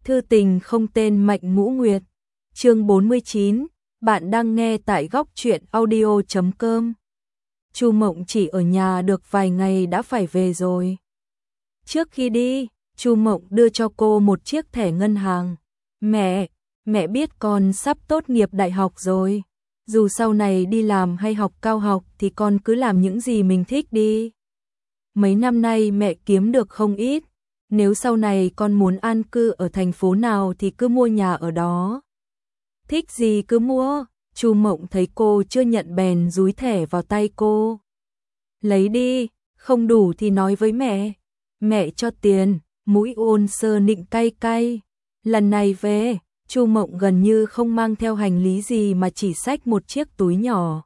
Thư tình không tên Mạnh Ngũ Nguyệt. Chương 49, bạn đang nghe tại góc truyện audio.com. Chu Mộng chỉ ở nhà được vài ngày đã phải về rồi. Trước khi đi, Chu Mộng đưa cho cô một chiếc thẻ ngân hàng. Mẹ biết con sắp tốt nghiệp đại học rồi. Dù sau này đi làm hay học cao học thì con cứ làm những gì mình thích đi. Mấy năm nay mẹ kiếm được không ít. Nếu sau này con muốn an cư ở thành phố nào thì cứ mua nhà ở đó. Thích gì cứ mua. Chu Mộng thấy cô chưa nhận bèn dúi thẻ vào tay cô. Lấy đi, không đủ thì nói với mẹ. Mẹ cho tiền. Mũi Ôn Sơ Nịnh cay cay. Lần này về, Chu Mộng gần như không mang theo hành lý gì mà chỉ xách một chiếc túi nhỏ.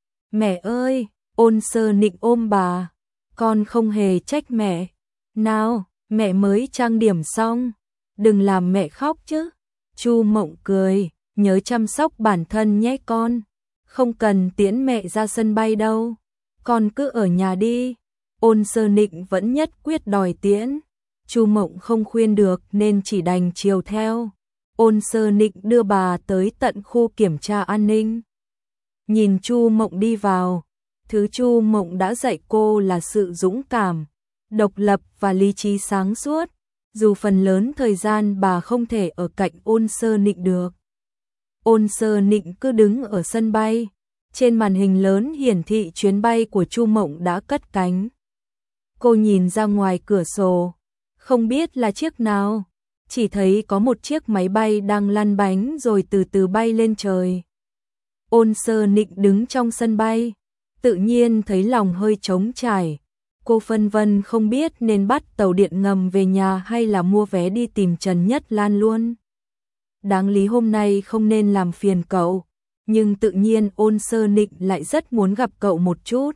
Mẹ ơi, Ôn Sơ Nịnh ôm bà. Con không hề trách mẹ. Nào, mẹ mới trang điểm xong. Đừng làm mẹ khóc chứ. Chu Mộng cười, nhớ chăm sóc bản thân nhé con. Không cần tiễn mẹ ra sân bay đâu. Con cứ ở nhà đi. Ôn Sơ Nịnh vẫn nhất quyết đòi tiễn. Chu Mộng không khuyên được nên chỉ đành chiều theo. Ôn Sơ Nịnh đưa bà tới tận khu kiểm tra an ninh. Nhìn Chu Mộng đi vào, thứ Chu Mộng đã dạy cô là sự dũng cảm, độc lập và lý trí sáng suốt. Dù phần lớn thời gian bà không thể ở cạnh Ôn Sơ Nịnh được. Ôn Sơ Nịnh cứ đứng ở sân bay. Trên màn hình lớn hiển thị chuyến bay của Chu Mộng đã cất cánh. Cô nhìn ra ngoài cửa sổ, không biết là chiếc nào, chỉ thấy có một chiếc máy bay đang lăn bánh rồi từ từ bay lên trời. Ôn Sơ Nịnh đứng trong sân bay, tự nhiên thấy lòng hơi trống trải. Cô phân vân không biết nên bắt tàu điện ngầm về nhà hay là mua vé đi tìm Trần Nhất Lan luôn. Đáng lý hôm nay không nên làm phiền cậu, nhưng tự nhiên Ôn Sơ Nịnh lại rất muốn gặp cậu một chút.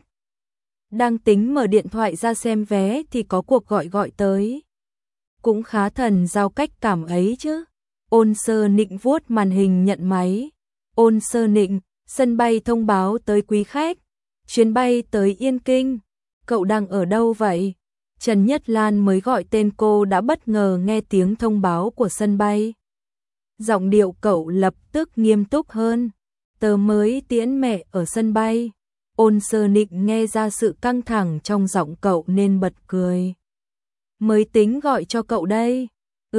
Đang tính mở điện thoại ra xem vé thì có cuộc gọi tới. Cũng khá thần giao cách cảm ấy chứ. Ôn Sơ Nịnh vuốt màn hình nhận máy. Ôn Sơ Nịnh, sân bay thông báo tới quý khách. Chuyến bay tới Yên Kinh. Cậu đang ở đâu vậy? Trần Nhất Lan mới gọi tên cô đã bất ngờ nghe tiếng thông báo của sân bay. Giọng điệu cậu lập tức nghiêm túc hơn. Tớ mới tiễn mẹ ở sân bay. Ôn Sơ Nịnh nghe ra sự căng thẳng trong giọng cậu nên bật cười. Mới tính gọi cho cậu đây.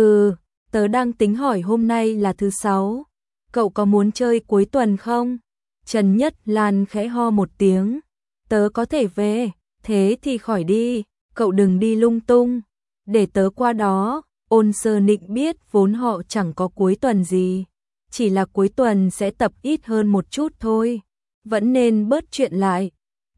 Tớ đang tính hỏi hôm nay là thứ Sáu. Cậu có muốn chơi cuối tuần không? Trần Nhất Lan khẽ ho một tiếng. Tớ có thể về, thế thì khỏi đi, cậu đừng đi lung tung. Để tớ qua đó. Ôn Sơ Nịnh biết vốn họ chẳng có cuối tuần gì. Chỉ là cuối tuần sẽ tập ít hơn một chút thôi. Vẫn nên bớt chuyện lại.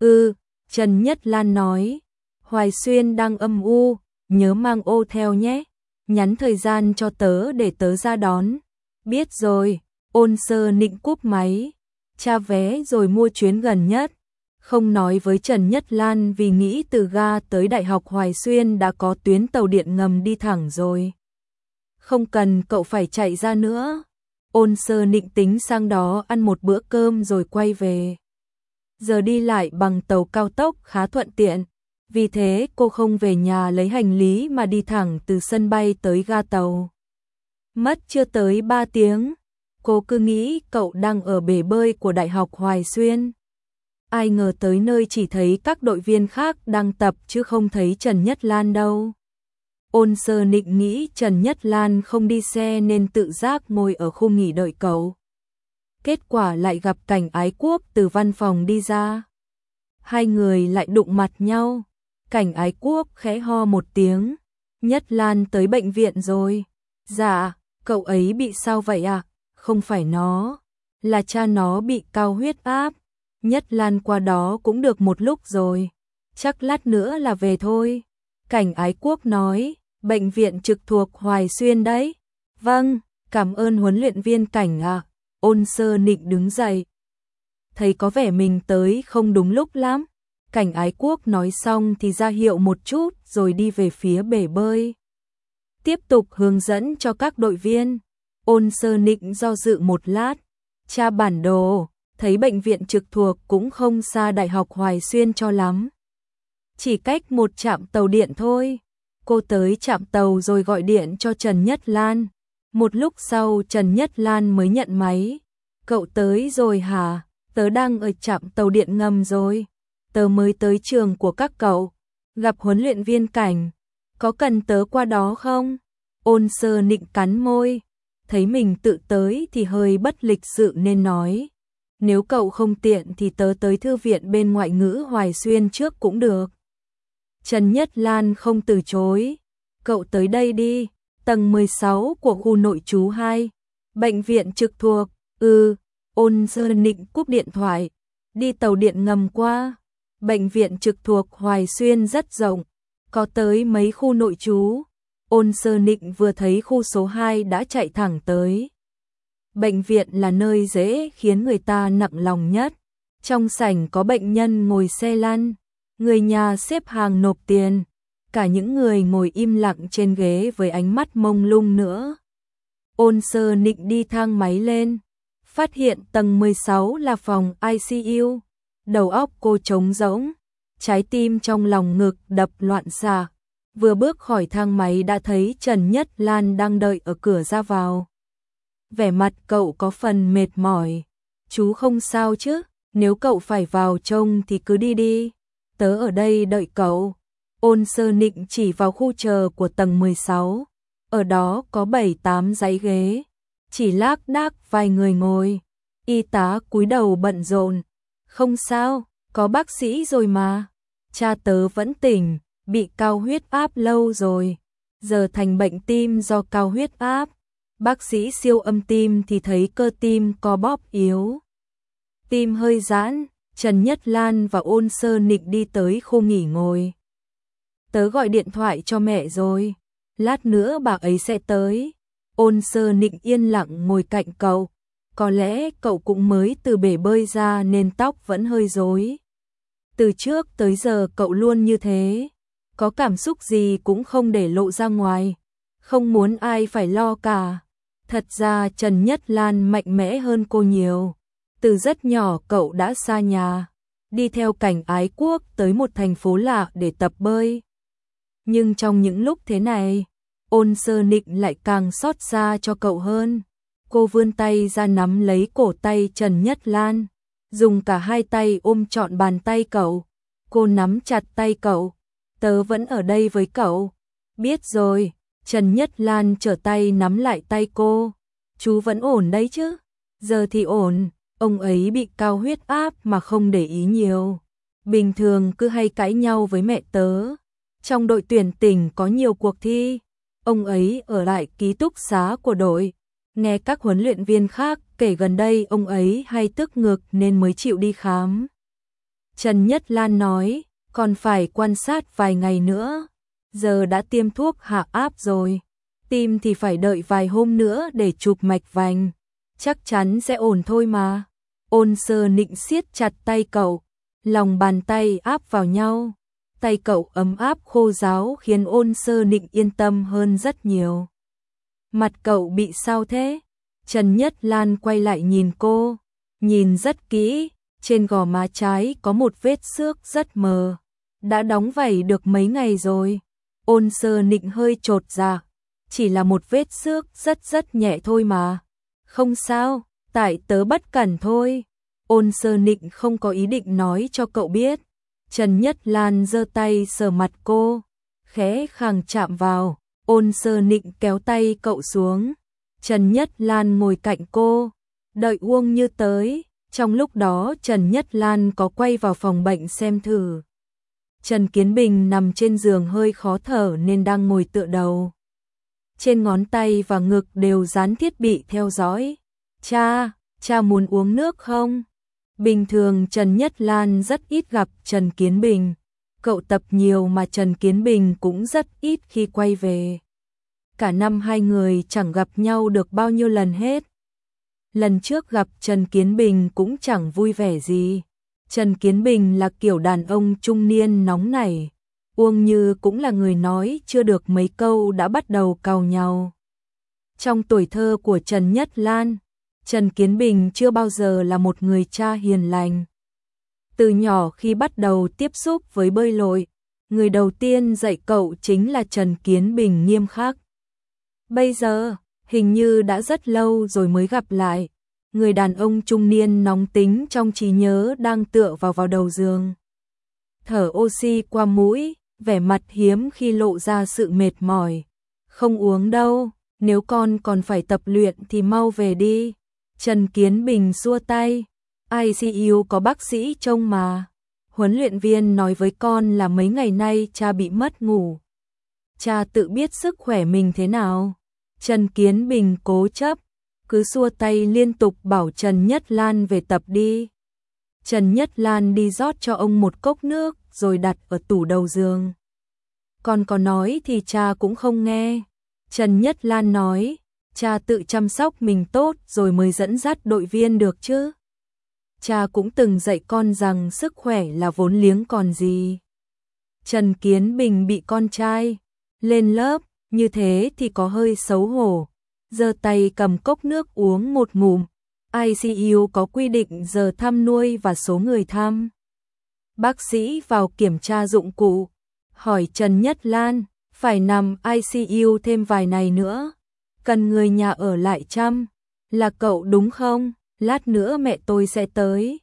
Trần Nhất Lan nói. Hoài Xuyên đang âm u, nhớ mang ô theo nhé. Nhắn thời gian cho tớ để tớ ra đón. Biết rồi. Ôn Sơ Nịnh cúp máy. Tra vé rồi mua chuyến gần nhất. Không nói với Trần Nhất Lan vì nghĩ từ ga tới Đại học Hoài Xuyên đã có tuyến tàu điện ngầm đi thẳng rồi. Không cần cậu phải chạy ra nữa. Ôn Sơ Nịnh tính sang đó ăn một bữa cơm rồi quay về. Giờ đi lại bằng tàu cao tốc khá thuận tiện. Vì thế cô không về nhà lấy hành lý mà đi thẳng từ sân bay tới ga tàu. Mất chưa tới 3 tiếng. Cô cứ nghĩ cậu đang ở bể bơi của Đại học Hoài Xuyên. Ai ngờ tới nơi chỉ thấy các đội viên khác đang tập chứ không thấy Trần Nhất Lan đâu. Ôn Sơ Nịnh nghĩ Trần Nhất Lan không đi xe nên tự giác ngồi ở khu nghỉ đợi cậu. Kết quả lại gặp Cảnh Ái Quốc từ văn phòng đi ra. Hai người lại đụng mặt nhau. Cảnh Ái Quốc khẽ ho một tiếng. Nhất Lan tới bệnh viện rồi. Dạ, cậu ấy bị sao vậy ạ? Không phải nó, là cha nó bị cao huyết áp. Nhất Lan qua đó cũng được một lúc rồi. Chắc lát nữa là về thôi. Cảnh Ái Quốc nói, bệnh viện trực thuộc Hoài Xuyên đấy. Vâng, cảm ơn huấn luyện viên Cảnh ạ. Ôn Sơ Nịnh đứng dậy. Thấy có vẻ mình tới không đúng lúc lắm. Cảnh Ái Quốc nói xong thì ra hiệu một chút rồi đi về phía bể bơi. Tiếp tục hướng dẫn cho các đội viên. Ôn Sơ Nịnh do dự một lát. Tra bản đồ, thấy bệnh viện trực thuộc cũng không xa Đại học Hoài Xuyên cho lắm. Chỉ cách một trạm tàu điện thôi. Cô tới trạm tàu rồi gọi điện cho Trần Nhất Lan. Một lúc sau Trần Nhất Lan mới nhận máy. Cậu tới rồi hả? Tớ đang ở trạm tàu điện ngầm rồi. Tớ mới tới trường của các cậu. Gặp huấn luyện viên Cảnh. Có cần tớ qua đó không? Ôn Sơ Nịnh cắn môi. Thấy mình tự tới thì hơi bất lịch sự nên nói. Nếu cậu không tiện thì tớ tới thư viện bên ngoại ngữ Hoài Xuyên trước cũng được. Trần Nhất Lan không từ chối. Cậu tới đây đi. Tầng 16 của khu nội trú 2. Bệnh viện trực thuộc. Ôn Sơ Nịnh cúp điện thoại. Đi tàu điện ngầm qua. Bệnh viện trực thuộc Hoài Xuyên rất rộng. Có tới mấy khu nội trú. Ôn Sơ Nịnh vừa thấy khu số 2 đã chạy thẳng tới. Bệnh viện là nơi dễ khiến người ta nặng lòng nhất. Trong sảnh có bệnh nhân ngồi xe lăn, người nhà xếp hàng nộp tiền, cả những người ngồi im lặng trên ghế với ánh mắt mông lung nữa. Ôn Sơ Nịnh đi thang máy lên, phát hiện tầng 16 là phòng ICU. Đầu óc cô trống rỗng, trái tim trong lòng ngực đập loạn xạ. Vừa bước khỏi thang máy đã thấy Trần Nhất Lan đang đợi ở cửa ra vào. Vẻ mặt cậu có phần mệt mỏi. Chú không sao chứ? Nếu cậu phải vào trông thì cứ đi đi. Tớ ở đây đợi cậu. Ôn Sơ Nịnh chỉ vào khu chờ của tầng 16. Ở đó có 7-8 dãy ghế. Chỉ lác đác vài người ngồi. Y tá cúi đầu bận rộn. Không sao, có bác sĩ rồi mà. Cha tớ vẫn tỉnh, bị cao huyết áp lâu rồi. Giờ thành bệnh tim do cao huyết áp. Bác sĩ siêu âm tim thì thấy cơ tim co bóp yếu. Tim hơi giãn, Trần Nhất Lan và Ôn Sơ Nịnh đi tới khu nghỉ ngồi. Tớ gọi điện thoại cho mẹ rồi, lát nữa bà ấy sẽ tới. Ôn Sơ Nịnh yên lặng ngồi cạnh cậu. Có lẽ cậu cũng mới từ bể bơi ra nên tóc vẫn hơi rối. Từ trước tới giờ cậu luôn như thế, có cảm xúc gì cũng không để lộ ra ngoài, không muốn ai phải lo cả. Thật ra Trần Nhất Lan mạnh mẽ hơn cô nhiều. Từ rất nhỏ cậu đã xa nhà, đi theo Cảnh Ái Quốc tới một thành phố lạ để tập bơi. Nhưng trong những lúc thế này, Ôn Sơ Nịnh lại càng xót xa cho cậu hơn. Cô vươn tay ra nắm lấy cổ tay Trần Nhất Lan, dùng cả hai tay ôm trọn bàn tay cậu. Cô nắm chặt tay cậu. Tớ vẫn ở đây với cậu. Biết rồi. Trần Nhất Lan trở tay nắm lại tay cô. Chú vẫn ổn đấy chứ? Giờ thì ổn. Ông ấy bị cao huyết áp mà không để ý nhiều. Bình thường cứ hay cãi nhau với mẹ tớ. Trong đội tuyển tỉnh có nhiều cuộc thi. Ông ấy ở lại ký túc xá của đội. Nghe các huấn luyện viên khác kể gần đây ông ấy hay tức ngực nên mới chịu đi khám. Trần Nhất Lan nói, còn phải quan sát vài ngày nữa. Giờ đã tiêm thuốc hạ áp rồi. Tim thì phải đợi vài hôm nữa để chụp mạch vành. Chắc chắn sẽ ổn thôi mà. Ôn Sơ Nịnh siết chặt tay cậu. Lòng bàn tay áp vào nhau. Tay cậu ấm áp khô ráo khiến Ôn Sơ Nịnh yên tâm hơn rất nhiều. Mặt cậu bị sao thế? Trần Nhất Lan quay lại nhìn cô. Nhìn rất kỹ. Trên gò má trái có một vết xước rất mờ. Đã đóng vảy được mấy ngày rồi. Ôn Sơ Nịnh hơi chột dạ. Chỉ là một vết xước rất nhẹ thôi mà. Không sao, tại tớ bất cẩn thôi. Ôn Sơ Nịnh không có ý định nói cho cậu biết. Trần Nhất Lan giơ tay sờ mặt cô, khẽ khàng chạm vào. Ôn Sơ Nịnh kéo tay cậu xuống. Trần Nhất Lan ngồi cạnh cô, đợi Uông Như tới. Trong lúc đó Trần Nhất Lan có quay vào phòng bệnh xem thử. Trần Kiến Bình nằm trên giường hơi khó thở nên đang ngồi tựa đầu. Trên ngón tay và ngực đều dán thiết bị theo dõi. Cha muốn uống nước không? Bình thường Trần Nhất Lan rất ít gặp Trần Kiến Bình. Cậu tập nhiều mà Trần Kiến Bình cũng rất ít khi quay về. Cả năm hai người chẳng gặp nhau được bao nhiêu lần hết. Lần trước gặp Trần Kiến Bình cũng chẳng vui vẻ gì. Trần Kiến Bình là kiểu đàn ông trung niên nóng nảy. Uông Như cũng là người nói chưa được mấy câu đã bắt đầu càu nhau. Trong tuổi thơ của Trần Nhất Lan, Trần Kiến Bình chưa bao giờ là một người cha hiền lành. Từ nhỏ khi bắt đầu tiếp xúc với bơi lội, người đầu tiên dạy cậu chính là Trần Kiến Bình nghiêm khắc. Bây giờ, Hình như đã rất lâu rồi mới gặp lại. Người đàn ông trung niên nóng tính trong trí nhớ đang tựa vào đầu giường. Thở oxy qua mũi, vẻ mặt hiếm khi lộ ra sự mệt mỏi. Không uống đâu, nếu con còn phải tập luyện thì mau về đi. Trần Kiến Bình xua tay. ICU có bác sĩ trông mà. Huấn luyện viên nói với con là mấy ngày nay cha bị mất ngủ. Cha tự biết sức khỏe mình thế nào. Trần Kiến Bình cố chấp, cứ xua tay liên tục bảo Trần Nhất Lan về tập đi. Trần Nhất Lan đi rót cho ông một cốc nước rồi đặt ở tủ đầu giường. Con có nói thì cha cũng không nghe. Trần Nhất Lan nói, cha tự chăm sóc mình tốt rồi mới dẫn dắt đội viên được chứ. Cha cũng từng dạy con rằng sức khỏe là vốn liếng còn gì. Trần Kiến Bình bị con trai lên lớp như thế thì có hơi xấu hổ. Giơ tay cầm cốc nước uống một ngụm. ICU có quy định giờ thăm nuôi và số người thăm. Bác sĩ vào kiểm tra dụng cụ, hỏi Trần Nhất Lan, phải nằm ICU thêm vài ngày nữa, cần người nhà ở lại chăm, là cậu đúng không? Lát nữa mẹ tôi sẽ tới.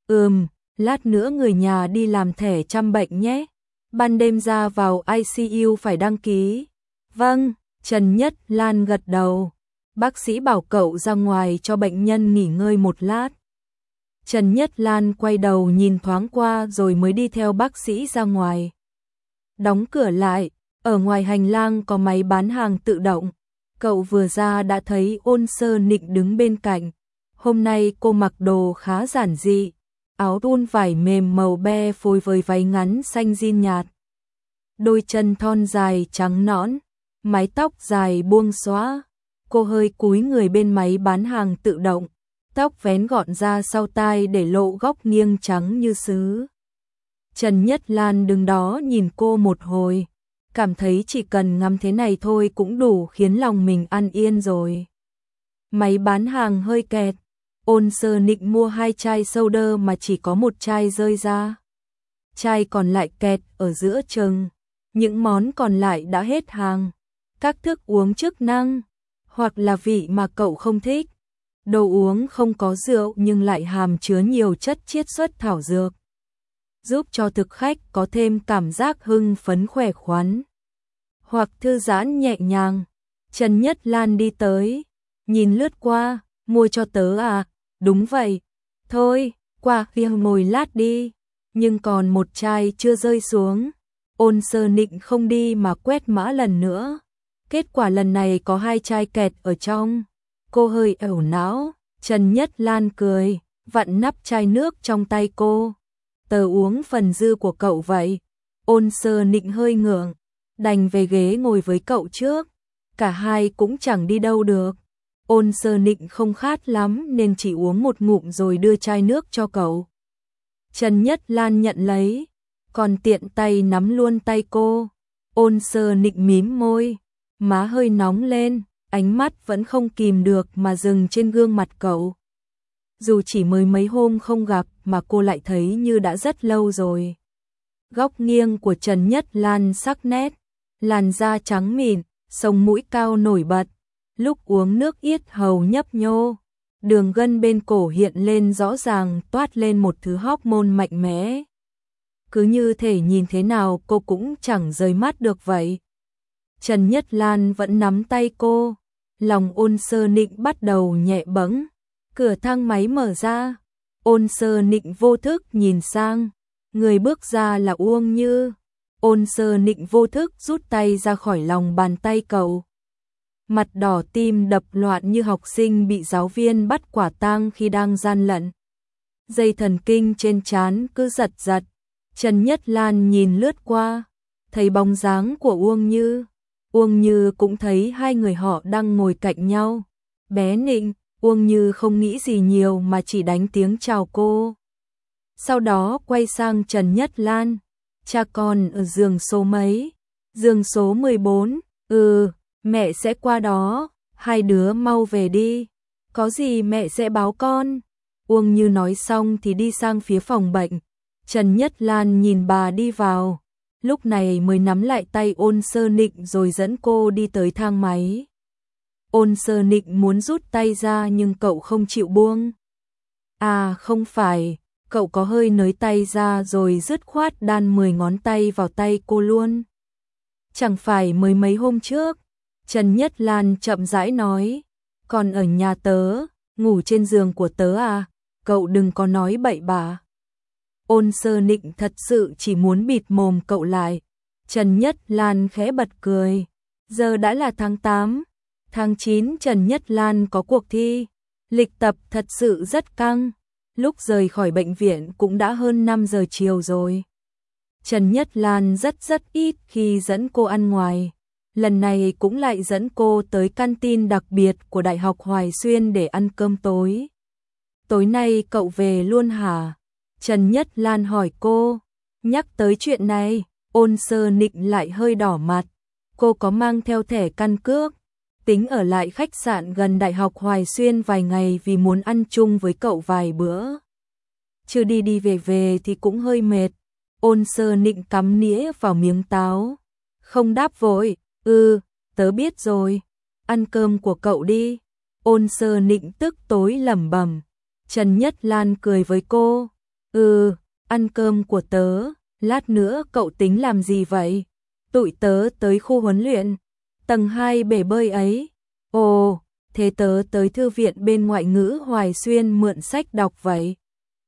Lát nữa người nhà đi làm thẻ chăm bệnh nhé. Ban đêm ra vào ICU phải đăng ký. Vâng, Trần Nhất Lan gật đầu. Bác sĩ bảo cậu ra ngoài cho bệnh nhân nghỉ ngơi một lát. Trần Nhất Lan quay đầu nhìn thoáng qua rồi mới đi theo bác sĩ ra ngoài. Đóng cửa lại, ở ngoài hành lang có máy bán hàng tự động. Cậu vừa ra đã thấy Ôn Sơ Nịnh đứng bên cạnh. Hôm nay cô mặc đồ khá giản dị, áo thun vải mềm màu be phối với váy ngắn xanh jean nhạt. Đôi chân thon dài trắng nõn, mái tóc dài buông xõa. Cô hơi cúi người bên máy bán hàng tự động, tóc vén gọn ra sau tai để lộ góc nghiêng trắng như sứ. Trần Nhất Lan đứng đó nhìn cô một hồi, cảm thấy chỉ cần ngắm thế này thôi cũng đủ khiến lòng mình an yên rồi. Máy bán hàng hơi kẹt, Ôn Sơ Nịnh mua 2 chai soda mà chỉ có một chai rơi ra. Chai còn lại kẹt ở giữa chừng, những món còn lại đã hết hàng. Các thức uống chức năng, hoặc là vị mà cậu không thích. Đồ uống không có rượu nhưng lại hàm chứa nhiều chất chiết xuất thảo dược, giúp cho thực khách có thêm cảm giác hưng phấn khỏe khoắn, hoặc thư giãn nhẹ nhàng. Trần Nhất Lan đi tới, nhìn lướt qua, mua cho tớ à? Đúng vậy. Thôi, qua kia ngồi lát đi. Nhưng còn một chai chưa rơi xuống. Ôn Sơ Nịnh không đi mà quét mã lần nữa. Kết quả lần này có 2 chai kẹt ở trong. Cô hơi ẩu não. Trần Nhất Lan cười, vặn nắp chai nước trong tay cô. Tớ uống phần dư của cậu vậy. Ôn Sơ Nịnh hơi ngượng, đành về ghế ngồi với cậu trước. Cả hai cũng chẳng đi đâu được. Ôn Sơ Nịnh không khát lắm nên chỉ uống một ngụm rồi đưa chai nước cho cậu. Trần Nhất Lan nhận lấy, còn tiện tay nắm luôn tay cô. Ôn Sơ Nịnh mím môi, má hơi nóng lên, ánh mắt vẫn không kìm được mà dừng trên gương mặt cậu. Dù chỉ mới mấy hôm không gặp mà cô lại thấy như đã rất lâu rồi. Góc nghiêng của Trần Nhất Lan sắc nét, làn da trắng mịn, sống mũi cao nổi bật. Lúc uống nước yết hầu nhấp nhô, đường gân bên cổ hiện lên rõ ràng, toát lên một thứ hormone mạnh mẽ. Cứ như thể nhìn thế nào cô cũng chẳng rời mắt được vậy. Trần Nhất Lan vẫn nắm tay cô, lòng Ôn Sơ Nịnh bắt đầu nhẹ bẫng. Cửa thang máy mở ra, Ôn Sơ Nịnh vô thức nhìn sang, người bước ra là Uông Như. Ôn Sơ Nịnh vô thức rút tay ra khỏi lòng bàn tay cậu. Mặt đỏ tim đập loạn như học sinh bị giáo viên bắt quả tang khi đang gian lận. Dây thần kinh trên trán cứ giật giật. Trần Nhất Lan nhìn lướt qua, thấy bóng dáng của Uông Như. Uông Như cũng thấy hai người họ đang ngồi cạnh nhau. Bé Nịnh, Uông Như không nghĩ gì nhiều mà chỉ đánh tiếng chào cô. Sau đó quay sang Trần Nhất Lan. Cha con ở giường số mấy? Giường số 14. Mẹ sẽ qua đó, hai đứa mau về đi. Có gì mẹ sẽ báo con. Uông Như nói xong thì đi sang phía phòng bệnh. Trần Nhất Lan nhìn bà đi vào, lúc này mới nắm lại tay Ôn Sơ Nịnh rồi dẫn cô đi tới thang máy. Ôn Sơ Nịnh muốn rút tay ra nhưng cậu không chịu buông. À không phải, cậu có hơi nới tay ra rồi dứt khoát đan 10 ngón tay vào tay cô luôn. Chẳng phải mới mấy hôm trước, Trần Nhất Lan chậm rãi nói, còn ở nhà tớ, ngủ trên giường của tớ à, cậu đừng có nói bậy bạ. Ôn Sơ Nịnh thật sự chỉ muốn bịt mồm cậu lại. Trần Nhất Lan khẽ bật cười. Giờ đã là tháng 8, tháng 9 Trần Nhất Lan có cuộc thi. Lịch tập thật sự rất căng. Lúc rời khỏi bệnh viện cũng đã hơn 5 giờ chiều rồi. Trần Nhất Lan rất ít khi dẫn cô ăn ngoài. Lần này cũng lại dẫn cô tới canteen đặc biệt của Đại học Hoài Xuyên để ăn cơm tối. Tối nay cậu về luôn hả? Trần Nhất Lan hỏi cô. Nhắc tới chuyện này, Ôn Sơ Nịnh lại hơi đỏ mặt. Cô có mang theo thẻ căn cước, tính ở lại khách sạn gần Đại học Hoài Xuyên vài ngày vì muốn ăn chung với cậu vài bữa. Chứ đi về thì cũng hơi mệt. Ôn Sơ Nịnh cắm nĩa vào miếng táo. Không đáp vội, tớ biết rồi, ăn cơm của cậu đi. Ôn Sơ Nịnh tức tối lẩm bẩm. Trần Nhất Lan cười với cô. Ăn cơm của tớ, lát nữa cậu tính làm gì vậy? Tụi tớ tới khu huấn luyện, tầng 2 bể bơi ấy. Ồ, thế tớ tới thư viện bên Ngoại ngữ Hoài Xuyên mượn sách đọc vậy.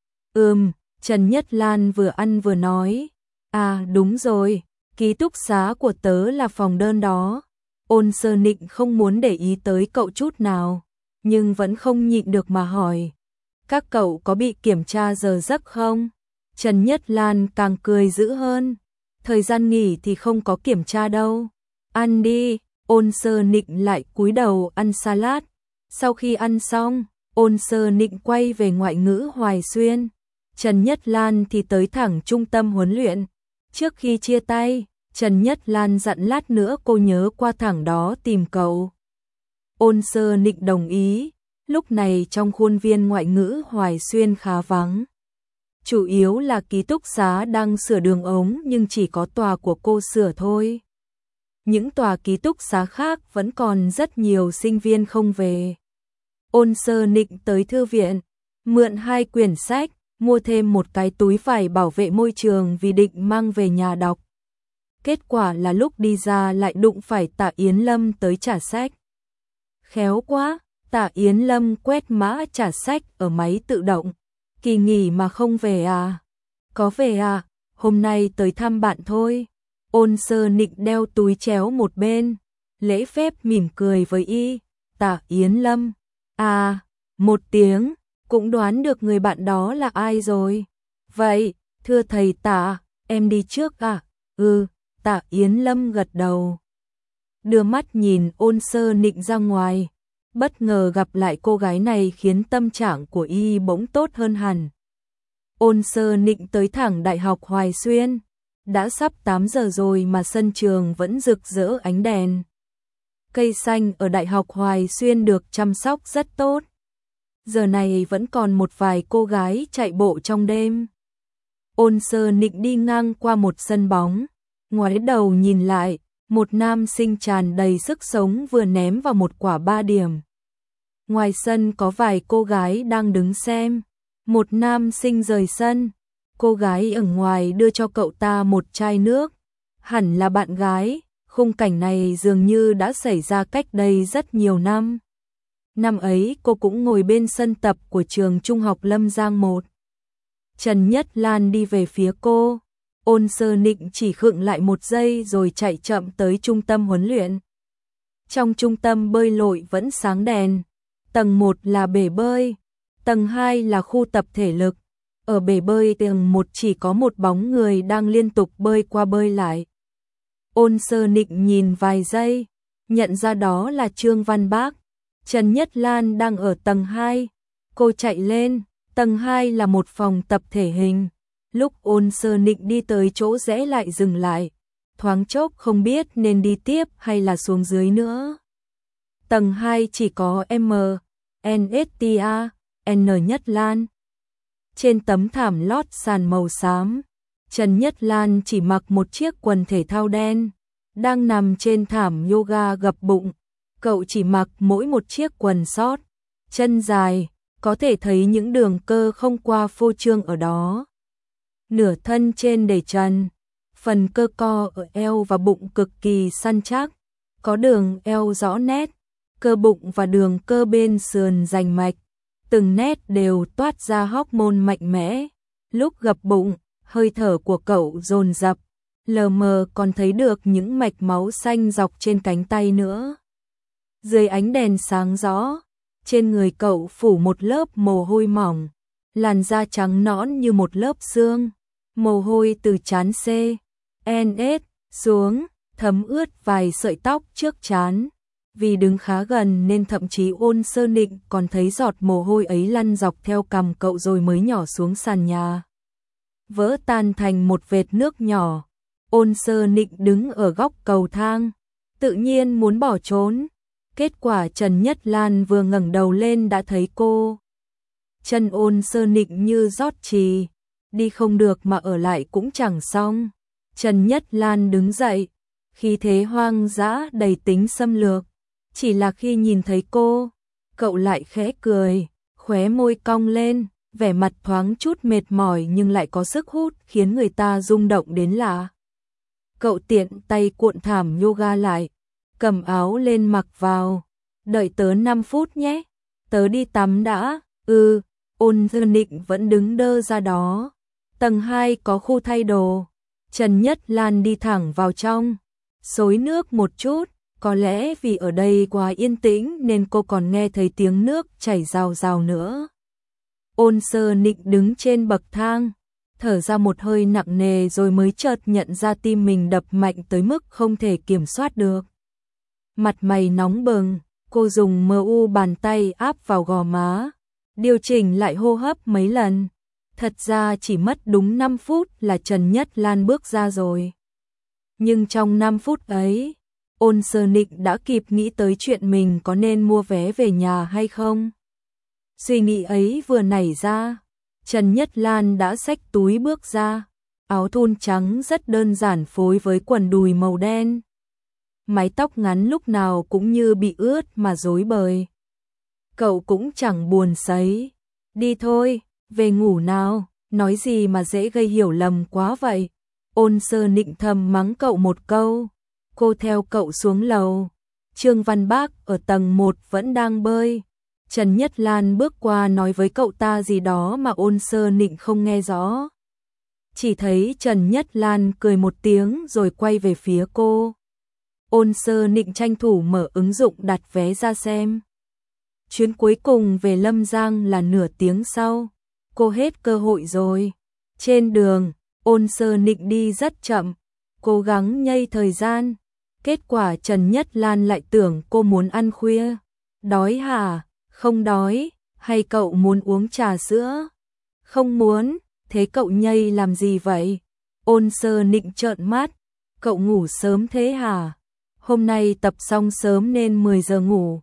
Trần Nhất Lan vừa ăn vừa nói. À đúng rồi, ký túc xá của tớ là phòng đơn đó. Ôn Sơ Nịnh không muốn để ý tới cậu chút nào, nhưng vẫn không nhịn được mà hỏi. Các cậu có bị kiểm tra giờ giấc không? Trần Nhất Lan càng cười dữ hơn. Thời gian nghỉ thì không có kiểm tra đâu. Ăn đi. Ôn Sơ Nịnh lại cúi đầu ăn salad. Sau khi ăn xong, Ôn Sơ Nịnh quay về Ngoại ngữ Hoài Xuyên. Trần Nhất Lan thì tới thẳng trung tâm huấn luyện. Trước khi chia tay, Trần Nhất Lan dặn lát nữa cô nhớ qua thẳng đó tìm cậu. Ôn Sơ Nịnh đồng ý. Lúc này trong khuôn viên Ngoại ngữ Hoài Xuyên khá vắng. Chủ yếu là ký túc xá đang sửa đường ống nhưng chỉ có tòa của cô sửa thôi. Những tòa ký túc xá khác vẫn còn rất nhiều sinh viên không về. Ôn Sơ Nịnh tới thư viện, mượn 2 quyển sách, mua thêm một cái túi vải bảo vệ môi trường vì định mang về nhà đọc. Kết quả là lúc đi ra lại đụng phải Tạ Yến Lâm tới trả sách. Khéo quá, Tạ Yến Lâm quét mã trả sách ở máy tự động. Kỳ nghỉ mà không về à? Có về à? Hôm nay tới thăm bạn thôi. Ôn Sơ Nịnh đeo túi chéo một bên, lễ phép mỉm cười với y. Tạ Yến Lâm. À, một tiếng, cũng đoán được người bạn đó là ai rồi. Vậy, thưa thầy Tạ, em đi trước à? Tạ Yến Lâm gật đầu. Đưa mắt nhìn Ôn Sơ Nịnh ra ngoài. Bất ngờ gặp lại cô gái này khiến tâm trạng của y bỗng tốt hơn hẳn. Ôn Sơ Nịnh tới thẳng Đại học Hoài Xuyên. Đã sắp 8 giờ rồi mà sân trường vẫn rực rỡ ánh đèn. Cây xanh ở Đại học Hoài Xuyên được chăm sóc rất tốt. Giờ này vẫn còn một vài cô gái chạy bộ trong đêm. Ôn Sơ Nịnh đi ngang qua một sân bóng. Ngoái đầu nhìn lại, một nam sinh tràn đầy sức sống vừa ném vào một quả 3 điểm. Ngoài sân có vài cô gái đang đứng xem. Một nam sinh rời sân. Cô gái ở ngoài đưa cho cậu ta một chai nước. Hẳn là bạn gái. Khung cảnh này dường như đã xảy ra cách đây rất nhiều năm. Năm ấy cô cũng ngồi bên sân tập của trường Trung học Lâm Giang 1. Trần Nhất Lan đi về phía cô. Ôn Sơ Nịnh chỉ khựng lại một giây rồi chạy chậm tới trung tâm huấn luyện. Trong trung tâm bơi lội vẫn sáng đèn. Tầng 1 là bể bơi, tầng 2 là khu tập thể lực. Ở bể bơi tầng 1 chỉ có một bóng người đang liên tục bơi qua bơi lại. Ôn Sơ Nịnh nhìn vài giây, nhận ra đó là Trương Văn Bác. Trần Nhất Lan đang ở tầng 2. Cô chạy lên, tầng 2 là một phòng tập thể hình. Lúc Ôn Sơ Nịnh đi tới chỗ rẽ lại dừng lại. Thoáng chốc không biết nên đi tiếp hay là xuống dưới nữa. Tầng 2 chỉ có M, NSTA, N Nhất Lan. Trên tấm thảm lót sàn màu xám, Trần Nhất Lan chỉ mặc một chiếc quần thể thao đen, đang nằm trên thảm yoga gập bụng. Cậu chỉ mặc mỗi một chiếc quần sót, chân dài, có thể thấy những đường cơ không qua phô trương ở đó. Nửa thân trên để trần, phần cơ co ở eo và bụng cực kỳ săn chắc, có đường eo rõ nét, cơ bụng và đường cơ bên sườn rành mạch, từng nét đều toát ra hormone mạnh mẽ. Lúc gập bụng, hơi thở của cậu dồn dập, lờ mờ còn thấy được những mạch máu xanh dọc trên cánh tay nữa. Dưới ánh đèn sáng rõ, trên người cậu phủ một lớp mồ hôi mỏng, làn da trắng nõn như một lớp xương, mồ hôi từ trán C, N, S xuống, thấm ướt vài sợi tóc trước trán. Vì đứng khá gần nên thậm chí Ôn Sơ Nịnh còn thấy giọt mồ hôi ấy lăn dọc theo cằm cậu rồi mới nhỏ xuống sàn nhà, vỡ tan thành một vệt nước nhỏ. Ôn Sơ Nịnh đứng ở góc cầu thang, tự nhiên muốn bỏ trốn. Kết quả Trần Nhất Lan vừa ngẩng đầu lên đã thấy cô. Chân Ôn Sơ Nịnh như rót trì, đi không được mà ở lại cũng chẳng xong. Trần Nhất Lan đứng dậy, khí thế hoang dã đầy tính xâm lược. Chỉ là khi nhìn thấy cô, cậu lại khẽ cười, khóe môi cong lên, vẻ mặt thoáng chút mệt mỏi nhưng lại có sức hút khiến người ta rung động đến lạ. Cậu tiện tay cuộn thảm yoga lại, cầm áo lên mặc vào. Đợi tớ 5 phút nhé, tớ đi tắm đã. Ôn Sơ Nịnh vẫn đứng đơ ra đó. Tầng 2 có khu thay đồ. Trần Nhất Lan đi thẳng vào trong, xối nước một chút. Có lẽ vì ở đây quá yên tĩnh nên cô còn nghe thấy tiếng nước chảy rào rào nữa. Ôn Sơ Nịnh đứng trên bậc thang, thở ra một hơi nặng nề rồi mới chợt nhận ra tim mình đập mạnh tới mức không thể kiểm soát được. Mặt mày nóng bừng, cô dùng mu bàn tay áp vào gò má, điều chỉnh lại hô hấp mấy lần. Thật ra chỉ mất đúng 5 phút là Trần Nhất Lan bước ra rồi. Nhưng trong 5 phút ấy, Ôn Sơ Nịnh đã kịp nghĩ tới chuyện mình có nên mua vé về nhà hay không. Suy nghĩ ấy vừa nảy ra, Trần Nhất Lan đã xách túi bước ra, áo thun trắng rất đơn giản phối với quần đùi màu đen. Mái tóc ngắn lúc nào cũng như bị ướt mà rối bời. Cậu cũng chẳng buồn sấy. Đi thôi, về ngủ nào, nói gì mà dễ gây hiểu lầm quá vậy. Ôn Sơ Nịnh thầm mắng cậu một câu. Cô theo cậu xuống lầu. Trương Văn Bác ở tầng 1 vẫn đang bơi. Trần Nhất Lan bước qua nói với cậu ta gì đó mà Ôn Sơ Nịnh không nghe rõ. Chỉ thấy Trần Nhất Lan cười một tiếng rồi quay về phía cô. Ôn Sơ Nịnh tranh thủ mở ứng dụng đặt vé ra xem. Chuyến cuối cùng về Lâm Giang là nửa tiếng sau. Cô hết cơ hội rồi. Trên đường, Ôn Sơ Nịnh đi rất chậm, cố gắng nhây thời gian. Kết quả Trần Nhất Lan lại tưởng cô muốn ăn khuya. Đói hả? Không đói. Hay cậu muốn uống trà sữa? Không muốn. Thế cậu nhây làm gì vậy? Ôn Sơ Nịnh trợn mắt. Cậu ngủ sớm thế hả? Hôm nay tập xong sớm nên 10 giờ ngủ.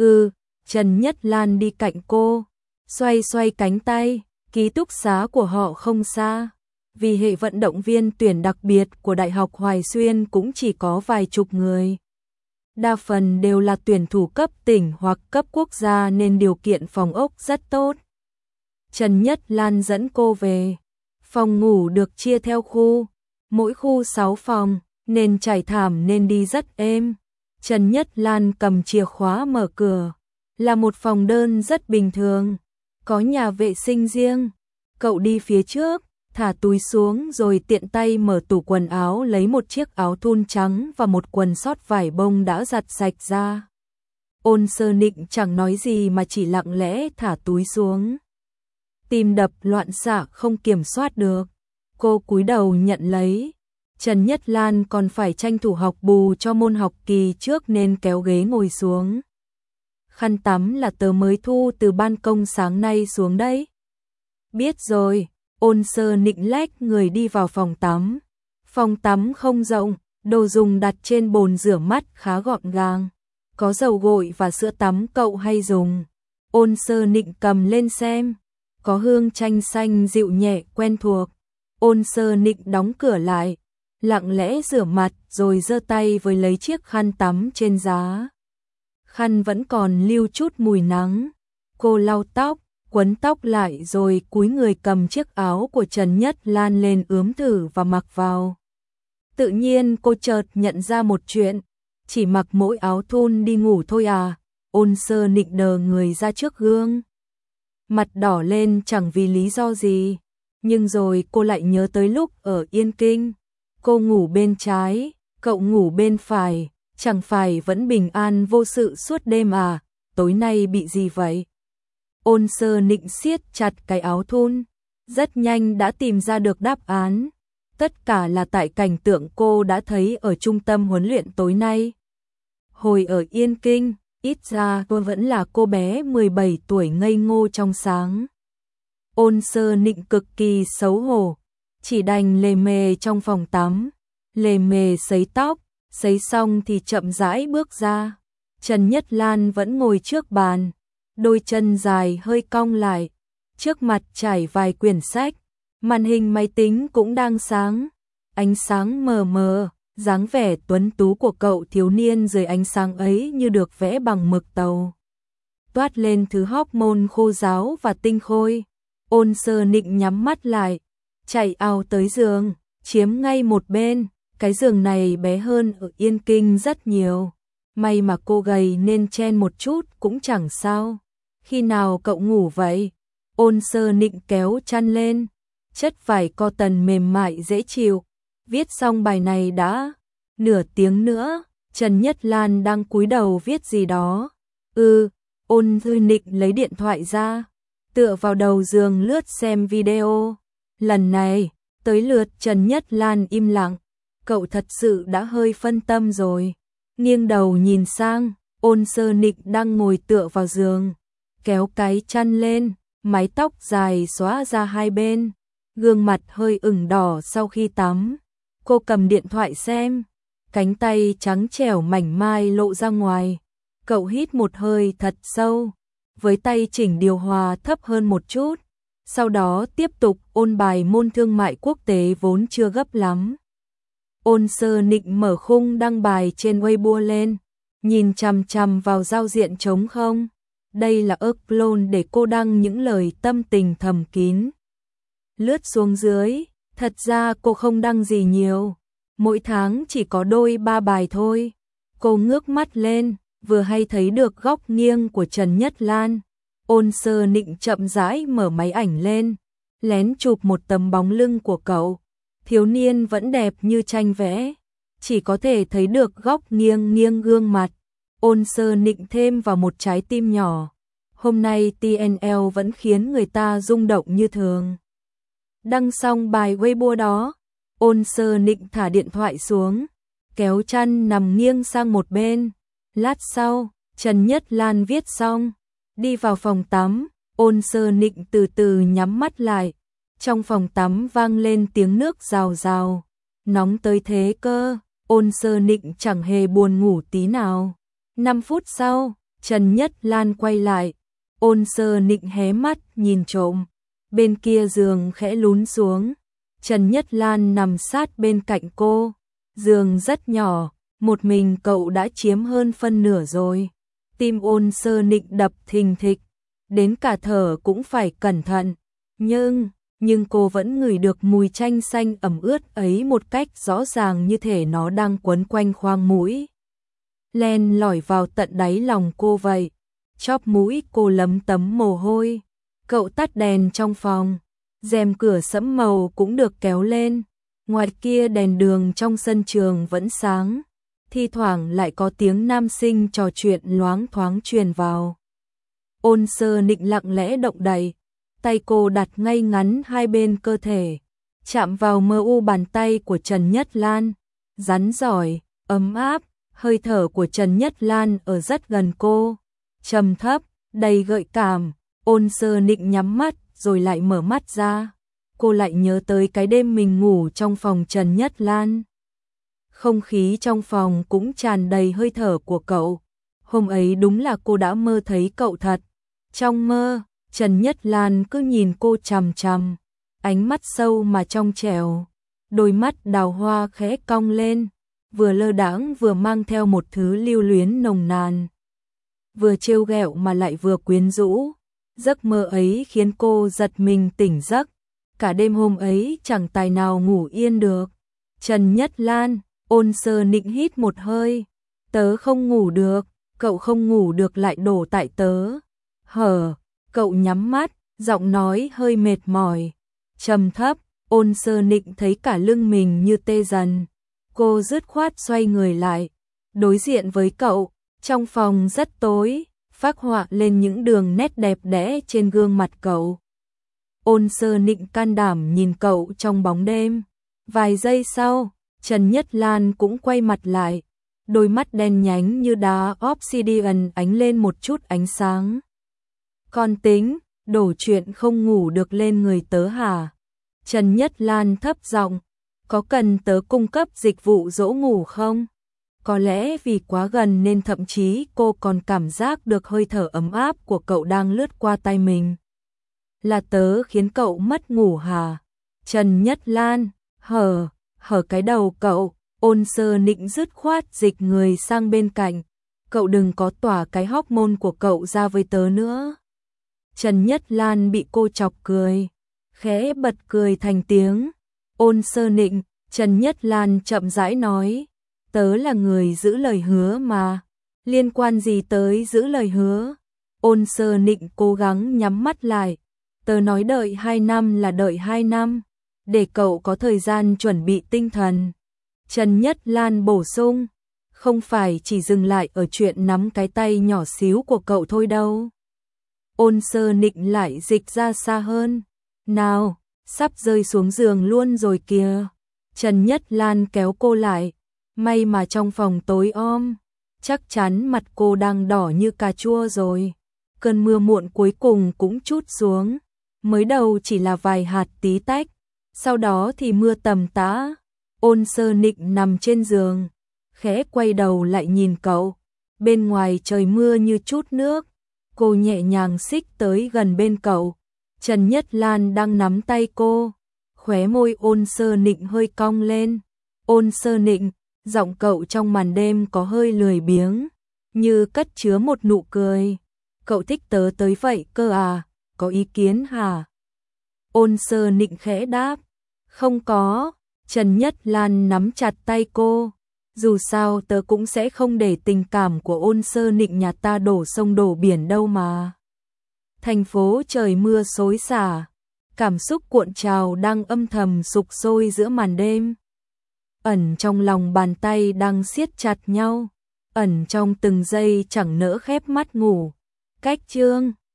Trần Nhất Lan đi cạnh cô, xoay xoay cánh tay. Ký túc xá của họ không xa. Vì hệ vận động viên tuyển đặc biệt của Đại học Hoài Xuyên cũng chỉ có vài chục người. Đa phần đều là tuyển thủ cấp tỉnh hoặc cấp quốc gia nên điều kiện phòng ốc rất tốt. Trần Nhất Lan dẫn cô về. Phòng ngủ được chia theo khu, mỗi khu 6 phòng, nên trải thảm nên đi rất êm. Trần Nhất Lan cầm chìa khóa mở cửa. Là một phòng đơn rất bình thường, có nhà vệ sinh riêng. Cậu đi phía trước, thả túi xuống rồi tiện tay mở tủ quần áo lấy một chiếc áo thun trắng và một quần sót vải bông đã giặt sạch ra. Ôn Sơ Nịnh chẳng nói gì mà chỉ lặng lẽ thả túi xuống. Tim đập loạn xạ không kiểm soát được. Cô cúi đầu nhận lấy. Trần Nhất Lan còn phải tranh thủ học bù cho môn học kỳ trước nên kéo ghế ngồi xuống. Khăn tắm là tớ mới thu từ ban công sáng nay xuống đấy. Biết rồi. Ôn Sơ Nịnh lách người đi vào phòng tắm. Phòng tắm không rộng, đồ dùng đặt trên bồn rửa mắt khá gọn gàng. Có dầu gội và sữa tắm cậu hay dùng. Ôn Sơ Nịnh cầm lên xem. Có hương chanh xanh dịu nhẹ quen thuộc. Ôn Sơ Nịnh đóng cửa lại, lặng lẽ rửa mặt rồi giơ tay với lấy chiếc khăn tắm trên giá. khăn vẫn còn lưu chút mùi nắng. Cô lau tóc, quấn tóc lại rồi cúi người cầm chiếc áo của Trần Nhất Lan lên ướm thử và mặc vào. Tự nhiên cô chợt nhận ra một chuyện, chỉ mặc mỗi áo thun đi ngủ thôi à? Ôn Sơ Nịnh đờ người ra trước gương. Mặt đỏ lên chẳng vì lý do gì, nhưng rồi cô lại nhớ tới lúc ở Yên Kinh. Cô ngủ bên trái, cậu ngủ bên phải, chẳng phải vẫn bình an vô sự suốt đêm à? Tối nay bị gì vậy? Ôn Sơ Nịnh siết chặt cái áo thun, rất nhanh đã tìm ra được đáp án. Tất cả là tại cảnh tượng cô đã thấy ở trung tâm huấn luyện tối nay. Hồi ở Yên Kinh, ít ra cô vẫn là cô bé 17 tuổi ngây ngô trong sáng. Ôn Sơ Nịnh cực kỳ xấu hổ, chỉ đành lề mề trong phòng tắm, lề mề sấy tóc, sấy xong thì chậm rãi bước ra. Trần Nhất Lan vẫn ngồi trước bàn, đôi chân dài hơi cong lại, trước mặt trải vài quyển sách, màn hình máy tính cũng đang sáng, ánh sáng mờ mờ, dáng vẻ tuấn tú của cậu thiếu niên dưới ánh sáng ấy như được vẽ bằng mực tàu. Toát lên thứ hormone khô ráo và tinh khôi. Ôn Sơ Nịnh nhắm mắt lại, chạy ào tới giường, chiếm ngay một bên. Cái giường này bé hơn ở Yên Kinh rất nhiều. May mà cô gầy nên chen một chút cũng chẳng sao. Khi nào cậu ngủ vậy? Ôn Sơ Nịnh kéo chăn lên, chất vải cotton mềm mại dễ chịu. Viết xong bài này đã nửa tiếng nữa. Trần Nhất Lan đang cúi đầu viết gì đó. Ôn Thư Nịnh lấy điện thoại ra, tựa vào đầu giường lướt xem video. Lần này, tới lượt Trần Nhất Lan im lặng. Cậu thật sự đã hơi phân tâm rồi. Nghiêng đầu nhìn sang, Ôn Sơ Nịnh đang ngồi tựa vào giường, kéo cái chăn lên, mái tóc dài xóa ra hai bên, gương mặt hơi ửng đỏ sau khi tắm. Cô cầm điện thoại xem, cánh tay trắng trẻo mảnh mai lộ ra ngoài. Cậu hít một hơi thật sâu, với tay chỉnh điều hòa thấp hơn một chút, sau đó tiếp tục ôn bài môn thương mại quốc tế vốn chưa gấp lắm. Ôn Sơ Nịnh mở khung đăng bài trên Weibo lên, nhìn chằm chằm vào giao diện trống không. Đây là upload để cô đăng những lời tâm tình thầm kín. Lướt xuống dưới, thật ra cô không đăng gì nhiều, mỗi tháng chỉ có đôi ba bài thôi. Cô ngước mắt lên, vừa hay thấy được góc nghiêng của Trần Nhất Lan. Ôn Sơ Nịnh chậm rãi mở máy ảnh lên, lén chụp một tấm bóng lưng của cậu. Thiếu niên vẫn đẹp như tranh vẽ, chỉ có thể thấy được góc nghiêng nghiêng gương mặt. Ôn Sơ Nịnh thêm vào một trái tim nhỏ. Hôm nay TNL vẫn khiến người ta rung động như thường. Đăng xong bài Weibo đó, Ôn Sơ Nịnh thả điện thoại xuống, kéo chăn nằm nghiêng sang một bên. Lát sau, Trần Nhất Lan viết xong, đi vào phòng tắm. Ôn Sơ Nịnh từ từ nhắm mắt lại. Trong phòng tắm vang lên tiếng nước rào rào. Nóng tới thế cơ. Ôn Sơ Nịnh chẳng hề buồn ngủ tí nào. 5 phút sau, Trần Nhất Lan quay lại. Ôn Sơ Nịnh hé mắt nhìn trộm. Bên kia giường khẽ lún xuống. Trần Nhất Lan nằm sát bên cạnh cô. Giường rất nhỏ, một mình cậu đã chiếm hơn phân nửa rồi. Tim Ôn Sơ Nịnh đập thình thịch, đến cả thở cũng phải cẩn thận. Nhưng cô vẫn ngửi được mùi chanh xanh ẩm ướt ấy một cách rõ ràng, như thể nó đang quấn quanh khoang mũi, len lỏi vào tận đáy lòng cô vậy. Chóp mũi cô lấm tấm mồ hôi. Cậu tắt đèn trong phòng, rèm cửa sẫm màu cũng được kéo lên. Ngoài kia đèn đường trong sân trường vẫn sáng, thi thoảng lại có tiếng nam sinh trò chuyện loáng thoáng truyền vào. Ôn Sơ Nịnh lặng lẽ động đậy, tay cô đặt ngay ngắn hai bên cơ thể, chạm vào mờ u bàn tay của Trần Nhất Lan, rắn giỏi, ấm áp. Hơi thở của Trần Nhất Lan ở rất gần cô, trầm thấp, đầy gợi cảm. Ôn Sơ Nịnh nhắm mắt rồi lại mở mắt ra. Cô lại nhớ tới cái đêm mình ngủ trong phòng Trần Nhất Lan. Không khí trong phòng cũng tràn đầy hơi thở của cậu. Hôm ấy đúng là cô đã mơ thấy cậu thật. Trong mơ, Trần Nhất Lan cứ nhìn cô chằm chằm, ánh mắt sâu mà trong trẻo, đôi mắt đào hoa khẽ cong lên, vừa lơ đãng vừa mang theo một thứ lưu luyến nồng nàn. vừa trêu ghẹo mà lại vừa quyến rũ. Giấc mơ ấy khiến cô giật mình tỉnh giấc, cả đêm hôm ấy chẳng tài nào ngủ yên được. Trần Nhất Lan, Ôn Sơ Nịnh hít một hơi, tớ không ngủ được, cậu không ngủ được lại đổ tại tớ. Cậu nhắm mắt, giọng nói hơi mệt mỏi, trầm thấp. Ôn Sơ Nịnh thấy cả lưng mình như tê dần. Cô dứt khoát xoay người lại, đối diện với cậu. Trong phòng rất tối, phác họa lên những đường nét đẹp đẽ trên gương mặt cậu. Ôn Sơ Nịnh can đảm nhìn cậu trong bóng đêm. Vài giây sau, Trần Nhất Lan cũng quay mặt lại, đôi mắt đen nhánh như đá obsidian ánh lên một chút ánh sáng. Con tính, đổ chuyện không ngủ được lên người tớ hả? Trần Nhất Lan thấp giọng, có cần tớ cung cấp dịch vụ dỗ ngủ không? Có lẽ vì quá gần nên thậm chí cô còn cảm giác được hơi thở ấm áp của cậu đang lướt qua tay mình. Là tớ khiến cậu mất ngủ hả? Trần Nhất Lan, hở cái đầu cậu. Ôn Sơ Nịnh dứt khoát dịch người sang bên cạnh. Cậu đừng có tỏa cái hormone của cậu ra với tớ nữa. Trần Nhất Lan bị cô chọc cười, khẽ bật cười thành tiếng. Ôn Sơ Nịnh, Trần Nhất Lan chậm rãi nói, tớ là người giữ lời hứa mà. Liên quan gì tới giữ lời hứa? Ôn Sơ Nịnh cố gắng nhắm mắt lại. Tớ nói đợi 2 năm là đợi 2 năm, để cậu có thời gian chuẩn bị tinh thần. Trần Nhất Lan bổ sung, không phải chỉ dừng lại ở chuyện nắm cái tay nhỏ xíu của cậu thôi đâu. Ôn Sơ Nịnh lại dịch ra xa hơn. Nào, sắp rơi xuống giường luôn rồi kìa. Trần Nhất Lan kéo cô lại. May mà trong phòng tối om, chắc chắn mặt cô đang đỏ như cà chua rồi. Cơn mưa muộn cuối cùng cũng trút xuống. Mới đầu chỉ là vài hạt tí tách, sau đó thì mưa tầm tã. Ôn Sơ Nịnh nằm trên giường, khẽ quay đầu lại nhìn cậu. Bên ngoài trời mưa như chút nước. Cô nhẹ nhàng xích tới gần bên cậu. Trần Nhất Lan đang nắm tay cô. Khóe môi Ôn Sơ Nịnh hơi cong lên. Ôn Sơ Nịnh, giọng cậu trong màn đêm có hơi lười biếng, như cất chứa một nụ cười. Cậu thích tớ tới vậy cơ à, có ý kiến hả? Ôn Sơ Nịnh khẽ đáp, không có. Trần Nhất Lan nắm chặt tay cô. Dù sao tớ cũng sẽ không để tình cảm của Ôn Sơ Nịnh nhà ta đổ sông đổ biển đâu mà. Thành phố trời mưa xối xả, cảm xúc cuộn trào đang âm thầm sục sôi giữa màn đêm. Ẩn trong lòng bàn tay đang siết chặt nhau, ẩn trong từng giây chẳng nỡ khép mắt ngủ. Cách chương